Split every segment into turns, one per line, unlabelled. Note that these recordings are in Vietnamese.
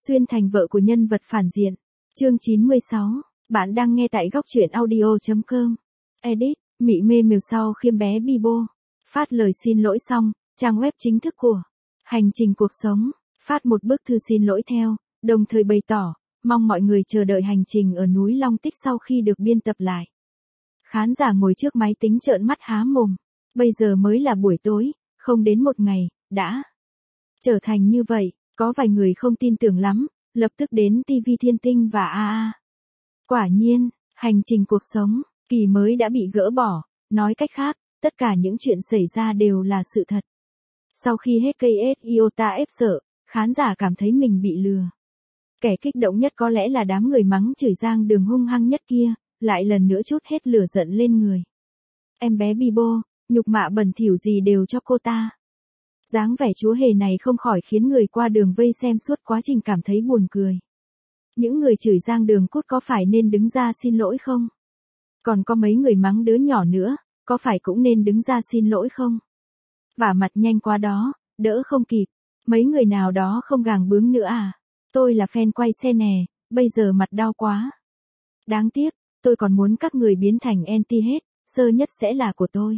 Xuyên thành vợ của nhân vật phản diện. Chương 96. Bạn đang nghe tại góc truyện audio.com. Edit, Mị mê mều sau khi bé Bibo phát lời xin lỗi xong, trang web chính thức của Hành trình cuộc sống phát một bức thư xin lỗi theo, đồng thời bày tỏ mong mọi người chờ đợi hành trình ở núi Long Tích sau khi được biên tập lại. Khán giả ngồi trước máy tính trợn mắt há mồm. Bây giờ mới là buổi tối, không đến một ngày, đã trở thành như vậy. Có vài người không tin tưởng lắm, lập tức đến TV Thiên Tinh và AA. Quả nhiên, hành trình cuộc sống, kỳ mới đã bị gỡ bỏ, nói cách khác, tất cả những chuyện xảy ra đều là sự thật. Sau khi hết KS Iota ép sợ, khán giả cảm thấy mình bị lừa. Kẻ kích động nhất có lẽ là đám người mắng chửi Giang Đường hung hăng nhất kia, lại lần nữa trút hết lửa giận lên người. Em bé Bibo, nhục mạ bẩn thỉu gì đều cho cô ta. Dáng vẻ chúa hề này không khỏi khiến người qua đường vây xem suốt quá trình cảm thấy buồn cười. Những người chửi Giang Đường cút có phải nên đứng ra xin lỗi không? Còn có mấy người mắng đứa nhỏ nữa, có phải cũng nên đứng ra xin lỗi không? Vả mặt nhanh quá đó, đỡ không kịp, mấy người nào đó không gàng bướng nữa à? Tôi là fan quay xe nè, bây giờ mặt đau quá. Đáng tiếc, tôi còn muốn các người biến thành anti hết, sơ nhất sẽ là của tôi.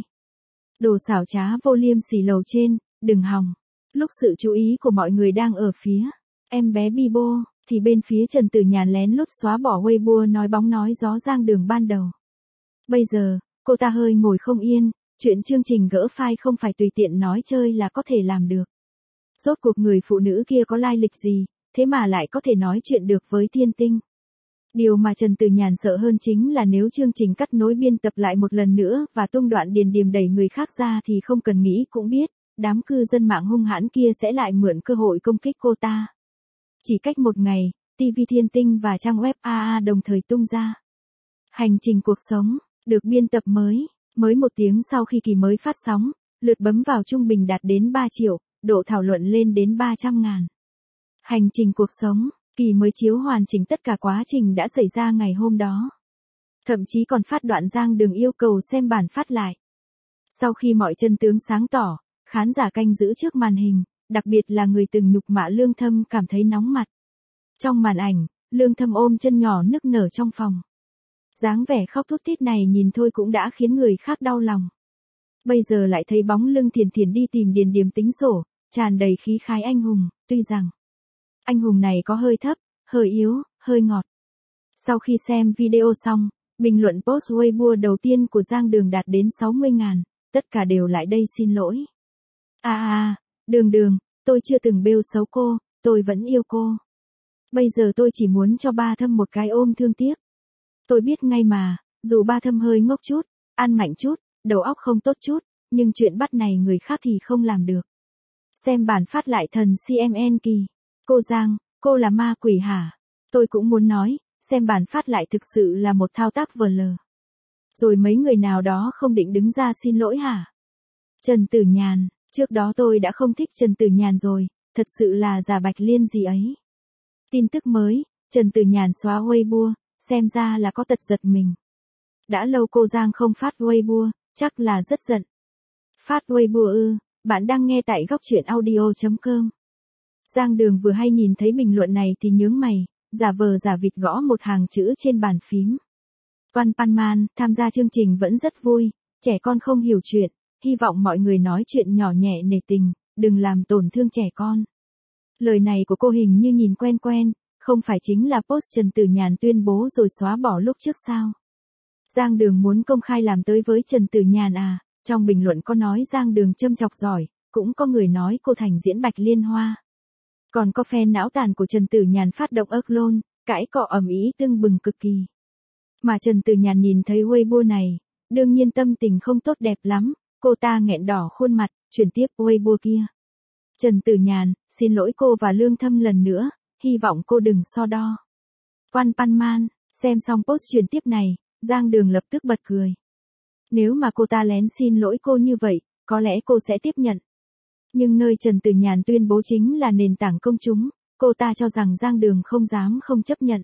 Đồ xảo trá vô liêm sỉ lầu trên, đừng hòng. Lúc sự chú ý của mọi người đang ở phía em bé Bibo, thì bên phía Trần Tử Nhàn lén lút xóa bỏ Weibo nói bóng nói gió Giang Đường ban đầu. Bây giờ, cô ta hơi ngồi không yên, chuyện chương trình gỡ file không phải tùy tiện nói chơi là có thể làm được. Rốt cuộc người phụ nữ kia có lai lịch gì, thế mà lại có thể nói chuyện được với Thiên Tinh. Điều mà Trần Tử Nhàn sợ hơn chính là nếu chương trình cắt nối biên tập lại một lần nữa và tung đoạn điền điềm đẩy người khác ra thì không cần nghĩ cũng biết, đám cư dân mạng hung hãn kia sẽ lại mượn cơ hội công kích cô ta. Chỉ cách một ngày, TV Thiên Tinh và trang web AA đồng thời tung ra. Hành trình cuộc sống, được biên tập mới một tiếng sau khi kỳ mới phát sóng, lượt bấm vào trung bình đạt đến 3 triệu, độ thảo luận lên đến 300.000. Hành trình cuộc sống, kỳ mới chiếu hoàn chỉnh tất cả quá trình đã xảy ra ngày hôm đó. Thậm chí còn phát đoạn Giang Đường yêu cầu xem bản phát lại. Sau khi mọi chân tướng sáng tỏ, khán giả canh giữ trước màn hình, đặc biệt là người từng nhục mạ Lương Thâm cảm thấy nóng mặt. Trong màn ảnh, Lương Thâm ôm chân nhỏ nức nở trong phòng. Dáng vẻ khóc thút thít này nhìn thôi cũng đã khiến người khác đau lòng. Bây giờ lại thấy bóng lưng Thiền Thiền đi tìm điền điềm tính sổ, tràn đầy khí khái anh hùng, tuy rằng anh hùng này có hơi thấp, hơi yếu, hơi ngọt. Sau khi xem video xong, bình luận post Weibo đầu tiên của Giang Đường đạt đến 60.000, tất cả đều lại đây xin lỗi. Đường, tôi chưa từng bêu xấu cô, tôi vẫn yêu cô. Bây giờ tôi chỉ muốn cho ba Thâm một cái ôm thương tiếc. Tôi biết ngay mà, dù ba Thâm hơi ngốc chút, ăn mạnh chút, đầu óc không tốt chút, nhưng chuyện bắt này người khác thì không làm được. Xem bản phát lại thần CMN kỳ. Cô Giang, cô là ma quỷ hả? Tôi cũng muốn nói, xem bản phát lại thực sự là một thao tác vờ lờ. Rồi mấy người nào đó không định đứng ra xin lỗi hả? Trần Tử Nhàn, trước đó tôi đã không thích Trần Tử Nhàn rồi, thật sự là giả Bạch Liên gì ấy. Tin tức mới, Trần Tử Nhàn xóa Weibo, xem ra là có tật giật mình. Đã lâu cô Giang không phát Weibo, chắc là rất giận. Phát Weibo ư, bạn đang nghe tại góc truyện audio.com. Giang Đường vừa hay nhìn thấy bình luận này thì nhướng mày, giả vờ giả vịt gõ một hàng chữ trên bàn phím. Văn Pan tham gia chương trình vẫn rất vui, trẻ con không hiểu chuyện, hy vọng mọi người nói chuyện nhỏ nhẹ nể tình, đừng làm tổn thương trẻ con. Lời này của cô hình như nhìn quen quen, không phải chính là post Trần Tử Nhàn tuyên bố rồi xóa bỏ lúc trước sao? Giang Đường muốn công khai làm tới với Trần Tử Nhàn à? Trong bình luận có nói Giang Đường châm chọc giỏi, cũng có người nói cô thành diễn Bạch Liên Hoa. Còn có fan não tàn của Trần Tử Nhàn phát động ức lôn, cãi cọ ầm ĩ tưng bừng cực kỳ. Mà Trần Tử Nhàn nhìn thấy Weibo này, đương nhiên tâm tình không tốt đẹp lắm, cô ta nghẹn đỏ khuôn mặt, chuyển tiếp Weibo kia. Trần Tử Nhàn, xin lỗi cô và Lương Thâm lần nữa, hy vọng cô đừng so đo. Văn Pan xem xong post chuyển tiếp này, Giang Đường lập tức bật cười. Nếu mà cô ta lén xin lỗi cô như vậy, có lẽ cô sẽ tiếp nhận. Nhưng nơi Trần Tử Nhàn tuyên bố chính là nền tảng công chúng, cô ta cho rằng Giang Đường không dám không chấp nhận.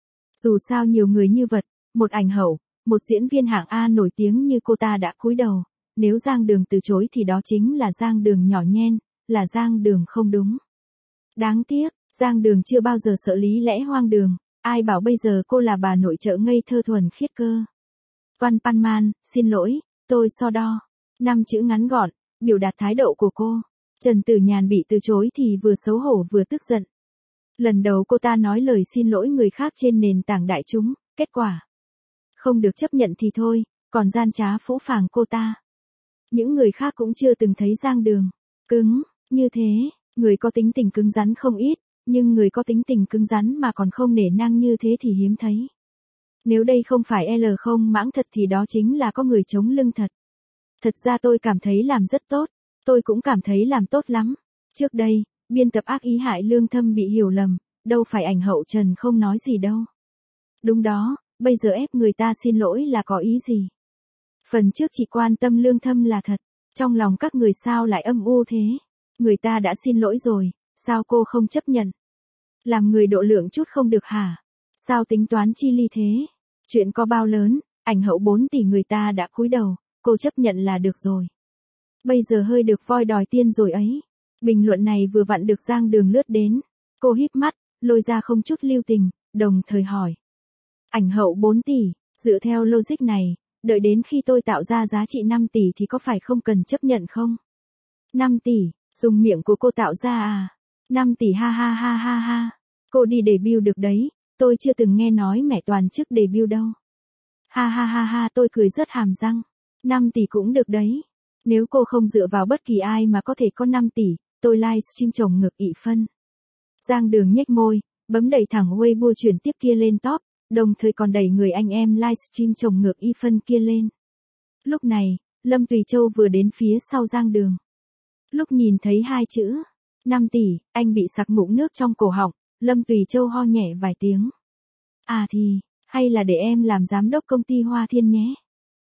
Dù sao nhiều người như vật, một ảnh hậu, một diễn viên hạng A nổi tiếng như cô ta đã cúi đầu, nếu Giang Đường từ chối thì đó chính là Giang Đường nhỏ nhen, là Giang Đường không đúng. Đáng tiếc, Giang Đường chưa bao giờ sợ lý lẽ hoang đường, ai bảo bây giờ cô là bà nội trợ ngây thơ thuần khiết cơ. Quan Pan Man, xin lỗi, tôi so đo. 5 chữ ngắn gọn, biểu đạt thái độ của cô. Trần Tử Nhàn bị từ chối thì vừa xấu hổ vừa tức giận. Lần đầu cô ta nói lời xin lỗi người khác trên nền tảng đại chúng, kết quả không được chấp nhận thì thôi, còn gian trá phũ phàng cô ta. Những người khác cũng chưa từng thấy Giang Đường cứng như thế, người có tính tình cứng rắn không ít, nhưng người có tính tình cứng rắn mà còn không nể nang như thế thì hiếm thấy. Nếu đây không phải L không mãng thật thì đó chính là có người chống lưng thật. Thật ra tôi cảm thấy làm rất tốt, tôi cũng cảm thấy làm tốt lắm. Trước đây, biên tập ác ý hại Lương Thâm bị hiểu lầm, đâu phải ảnh hậu Trần không nói gì đâu. Đúng đó, bây giờ ép người ta xin lỗi là có ý gì? Phần trước chỉ quan tâm Lương Thâm là thật, trong lòng các người sao lại âm u thế? Người ta đã xin lỗi rồi, sao cô không chấp nhận? Làm người độ lượng chút không được hả? Sao tính toán chi ly thế? Chuyện có bao lớn, ảnh hậu 4 tỷ người ta đã cúi đầu, cô chấp nhận là được rồi. Bây giờ hơi được voi đòi tiên rồi ấy. Bình luận này vừa vặn được Giang Đường lướt đến. Cô híp mắt, lôi ra không chút lưu tình, đồng thời hỏi. Ảnh hậu 4 tỷ, dựa theo logic này, đợi đến khi tôi tạo ra giá trị 5 tỷ thì có phải không cần chấp nhận không? 5 tỷ, dùng miệng của cô tạo ra à? 5 tỷ ha ha ha ha ha. Cô đi debut được đấy, tôi chưa từng nghe nói mẹ toàn chức debut đâu. Ha ha ha ha, tôi cười rớt hàm răng. 5 tỷ cũng được đấy. Nếu cô không dựa vào bất kỳ ai mà có thể có 5 tỷ, tôi livestream chồng ngược ị phân. Giang Đường nhếch môi, bấm đẩy thẳng Weibo chuyển tiếp kia lên top, đồng thời còn đẩy người anh em livestream chồng ngược y phân kia lên. Lúc này, Lâm Tùy Châu vừa đến phía sau Giang Đường. Lúc nhìn thấy 2 chữ 5 tỷ, anh bị sặc ngụm nước trong cổ họng, Lâm Tùy Châu ho nhẹ vài tiếng. À thì, hay là để em làm giám đốc công ty Hoa Thiên nhé.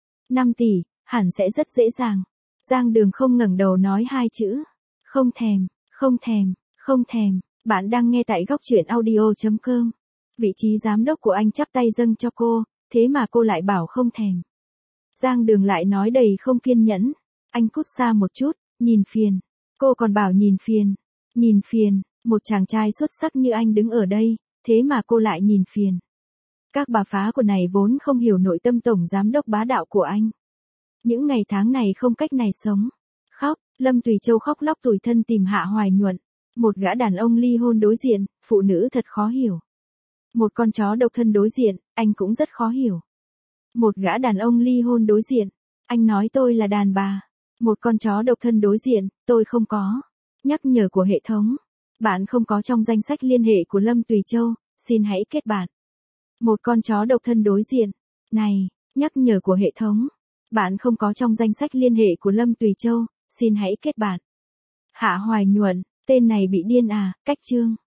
5 tỷ, hẳn sẽ rất dễ dàng. Giang Đường không ngẩng đầu nói 2 chữ. Không thèm, không thèm, không thèm. Bạn đang nghe tại góc truyện audio.com. Vị trí giám đốc của anh chắp tay dâng cho cô, thế mà cô lại bảo không thèm. Giang Đường lại nói đầy không kiên nhẫn. Anh cút xa một chút, nhìn phiền. Cô còn bảo nhìn phiền. Nhìn phiền, một chàng trai xuất sắc như anh đứng ở đây, thế mà cô lại nhìn phiền. Các bà phá của này vốn không hiểu nội tâm tổng giám đốc bá đạo của anh. Những ngày tháng này không cách này sống. Khóc, Lâm Tùy Châu khóc lóc tủi thân tìm Hạ Hoài Nhuận. Một gã đàn ông ly hôn đối diện, phụ nữ thật khó hiểu. Một con chó độc thân đối diện, anh cũng rất khó hiểu. Một gã đàn ông ly hôn đối diện, anh nói tôi là đàn bà. Một con chó độc thân đối diện, tôi không có. Nhắc nhở của hệ thống. Bạn không có trong danh sách liên hệ của Lâm Tùy Châu, xin hãy kết bạn. Một con chó độc thân đối diện. Này, nhắc nhở của hệ thống. Bạn không có trong danh sách liên hệ của Lâm Tùy Châu, xin hãy kết bạn. Hạ Hoài Nhuận, tên này bị điên à, cách chương.